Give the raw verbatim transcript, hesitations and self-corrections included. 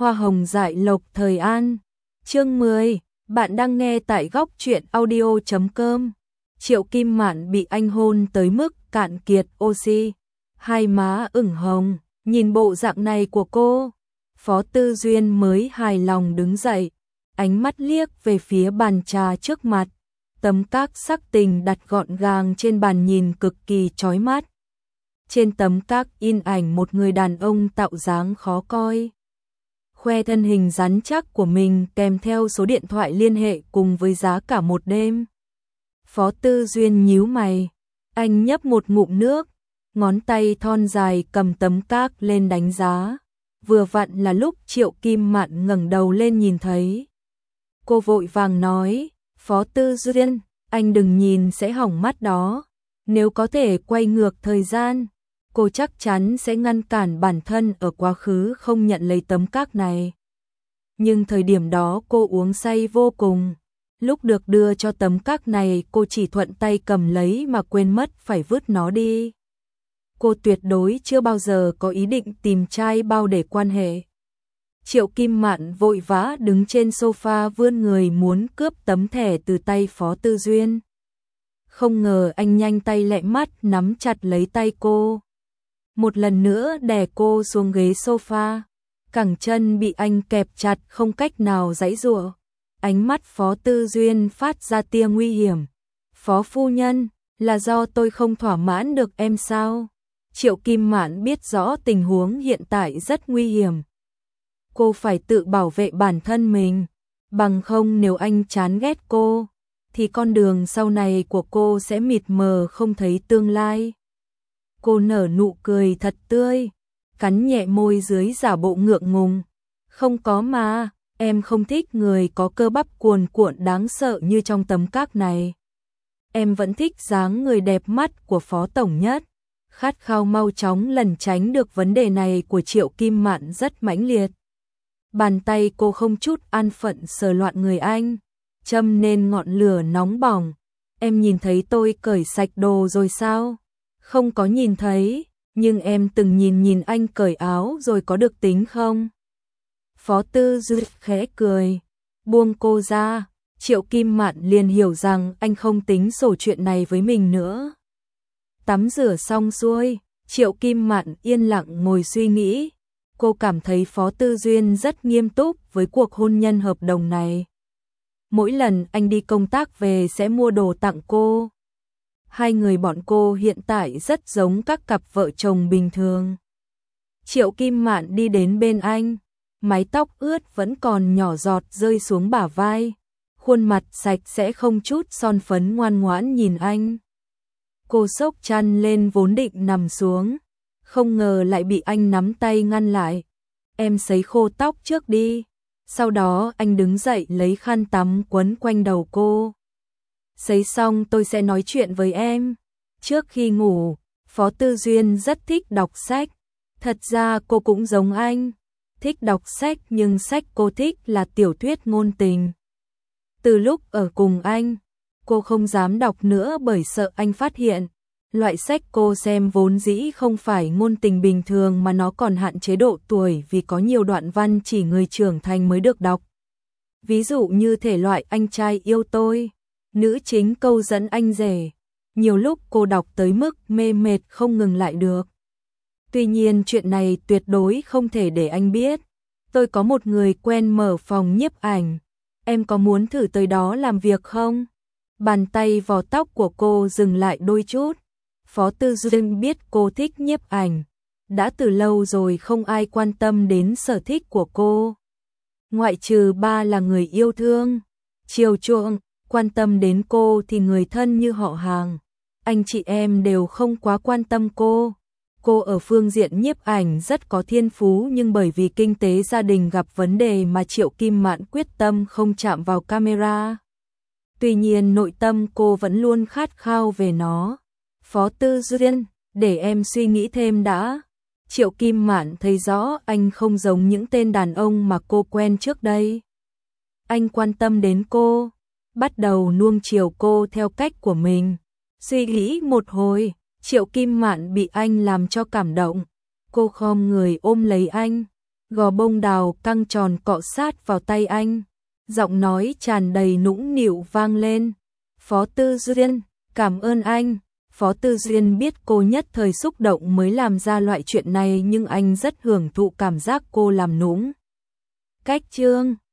Hoa hồng dại lộc thời an. Chương mười, bạn đang nghe tại góc truyện audio chấm com. Triệu Kim Mạn bị anh hôn tới mức cạn kiệt oxy, hai má ửng hồng, nhìn bộ dạng này của cô, Phó Tư Duyên mới hài lòng đứng dậy, ánh mắt liếc về phía bàn trà trước mặt, tấm các sắc tình đặt gọn gàng trên bàn nhìn cực kỳ chói mắt. Trên tấm các in ảnh một người đàn ông tạo dáng khó coi, khoe thân hình rắn chắc của mình kèm theo số điện thoại liên hệ cùng với giá cả một đêm. Phó Tư Duyên nhíu mày, anh nhấp một ngụm nước, ngón tay thon dài cầm tấm các lên đánh giá. Vừa vặn là lúc Triệu Kim Mạn ngẩng đầu lên nhìn thấy. Cô vội vàng nói, Phó Tư Duyên, anh đừng nhìn sẽ hỏng mắt đó. Nếu có thể quay ngược thời gian, cô chắc chắn sẽ ngăn cản bản thân ở quá khứ không nhận lấy tấm các này. Nhưng thời điểm đó cô uống say vô cùng. Lúc được đưa cho tấm các này cô chỉ thuận tay cầm lấy mà quên mất phải vứt nó đi. Cô tuyệt đối chưa bao giờ có ý định tìm trai bao để quan hệ. Triệu Kim Mạn vội vã đứng trên sofa vươn người muốn cướp tấm thẻ từ tay Phó Tư Duyên. Không ngờ anh nhanh tay lẹ mắt nắm chặt lấy tay cô. Một lần nữa đè cô xuống ghế sofa, cẳng chân bị anh kẹp chặt không cách nào giãy giụa. Ánh mắt Phó Tư Duyên phát ra tia nguy hiểm. Phó phu nhân, là do tôi không thỏa mãn được em sao? Triệu Kim Mạn biết rõ tình huống hiện tại rất nguy hiểm. Cô phải tự bảo vệ bản thân mình, bằng không nếu anh chán ghét cô, thì con đường sau này của cô sẽ mịt mờ không thấy tương lai. Cô nở nụ cười thật tươi, cắn nhẹ môi dưới giả bộ ngượng ngùng. Không có mà, em không thích người có cơ bắp cuồn cuộn đáng sợ như trong tấm các này. Em vẫn thích dáng người đẹp mắt của Phó Tổng nhất. Khát khao mau chóng lẩn tránh được vấn đề này của Triệu Kim Mạn rất mãnh liệt. Bàn tay cô không chút an phận sờ loạn người anh, châm nên ngọn lửa nóng bỏng. Em nhìn thấy tôi cởi sạch đồ rồi sao? Không có nhìn thấy, nhưng em từng nhìn nhìn anh cởi áo rồi có được tính không? Phó Tư Duyên khẽ cười, buông cô ra. Triệu Kim Mạn liền hiểu rằng anh không tính sổ chuyện này với mình nữa. Tắm rửa xong xuôi, Triệu Kim Mạn yên lặng ngồi suy nghĩ. Cô cảm thấy Phó Tư Duyên rất nghiêm túc với cuộc hôn nhân hợp đồng này. Mỗi lần anh đi công tác về sẽ mua đồ tặng cô. Hai người bọn cô hiện tại rất giống các cặp vợ chồng bình thường. Triệu Kim Mạn đi đến bên anh, mái tóc ướt vẫn còn nhỏ giọt rơi xuống bả vai, khuôn mặt sạch sẽ không chút son phấn ngoan ngoãn nhìn anh. Cô xốc chăn lên vốn định nằm xuống, không ngờ lại bị anh nắm tay ngăn lại. Em sấy khô tóc trước đi. Sau đó anh đứng dậy lấy khăn tắm quấn quanh đầu cô. Sấy xong tôi sẽ nói chuyện với em. Trước khi ngủ, Phó Tư Duyên rất thích đọc sách. Thật ra cô cũng giống anh, thích đọc sách nhưng sách cô thích là tiểu thuyết ngôn tình. Từ lúc ở cùng anh, cô không dám đọc nữa bởi sợ anh phát hiện. Loại sách cô xem vốn dĩ không phải ngôn tình bình thường mà nó còn hạn chế độ tuổi vì có nhiều đoạn văn chỉ người trưởng thành mới được đọc. Ví dụ như thể loại anh trai yêu tôi, nữ chính câu dẫn anh rể. Nhiều lúc cô đọc tới mức mê mệt không ngừng lại được. Tuy nhiên chuyện này tuyệt đối không thể để anh biết. Tôi có một người quen mở phòng nhiếp ảnh. Em có muốn thử tới đó làm việc không? Bàn tay vò tóc của cô dừng lại đôi chút. Phó Tư Duyên biết cô thích nhiếp ảnh. Đã từ lâu rồi không ai quan tâm đến sở thích của cô. Ngoại trừ ba là người yêu thương, chiều chuộng, quan tâm đến cô thì người thân như họ hàng. Anh chị em đều không quá quan tâm cô. Cô ở phương diện nhiếp ảnh rất có thiên phú nhưng bởi vì kinh tế gia đình gặp vấn đề mà Triệu Kim Mạn quyết tâm không chạm vào camera. Tuy nhiên nội tâm cô vẫn luôn khát khao về nó. Phó Tư Duyên, để em suy nghĩ thêm đã. Triệu Kim Mạn thấy rõ anh không giống những tên đàn ông mà cô quen trước đây. Anh quan tâm đến cô, bắt đầu nuông chiều cô theo cách của mình. Suy nghĩ một hồi, Triệu Kim Mạn bị anh làm cho cảm động. Cô khom người ôm lấy anh, gò bông đào căng tròn cọ sát vào tay anh. Giọng nói tràn đầy nũng nịu vang lên. Phó Tư Duyên, cảm ơn anh. Phó Tư Duyên biết cô nhất thời xúc động mới làm ra loại chuyện này, nhưng anh rất hưởng thụ cảm giác cô làm nũng. Cách Trương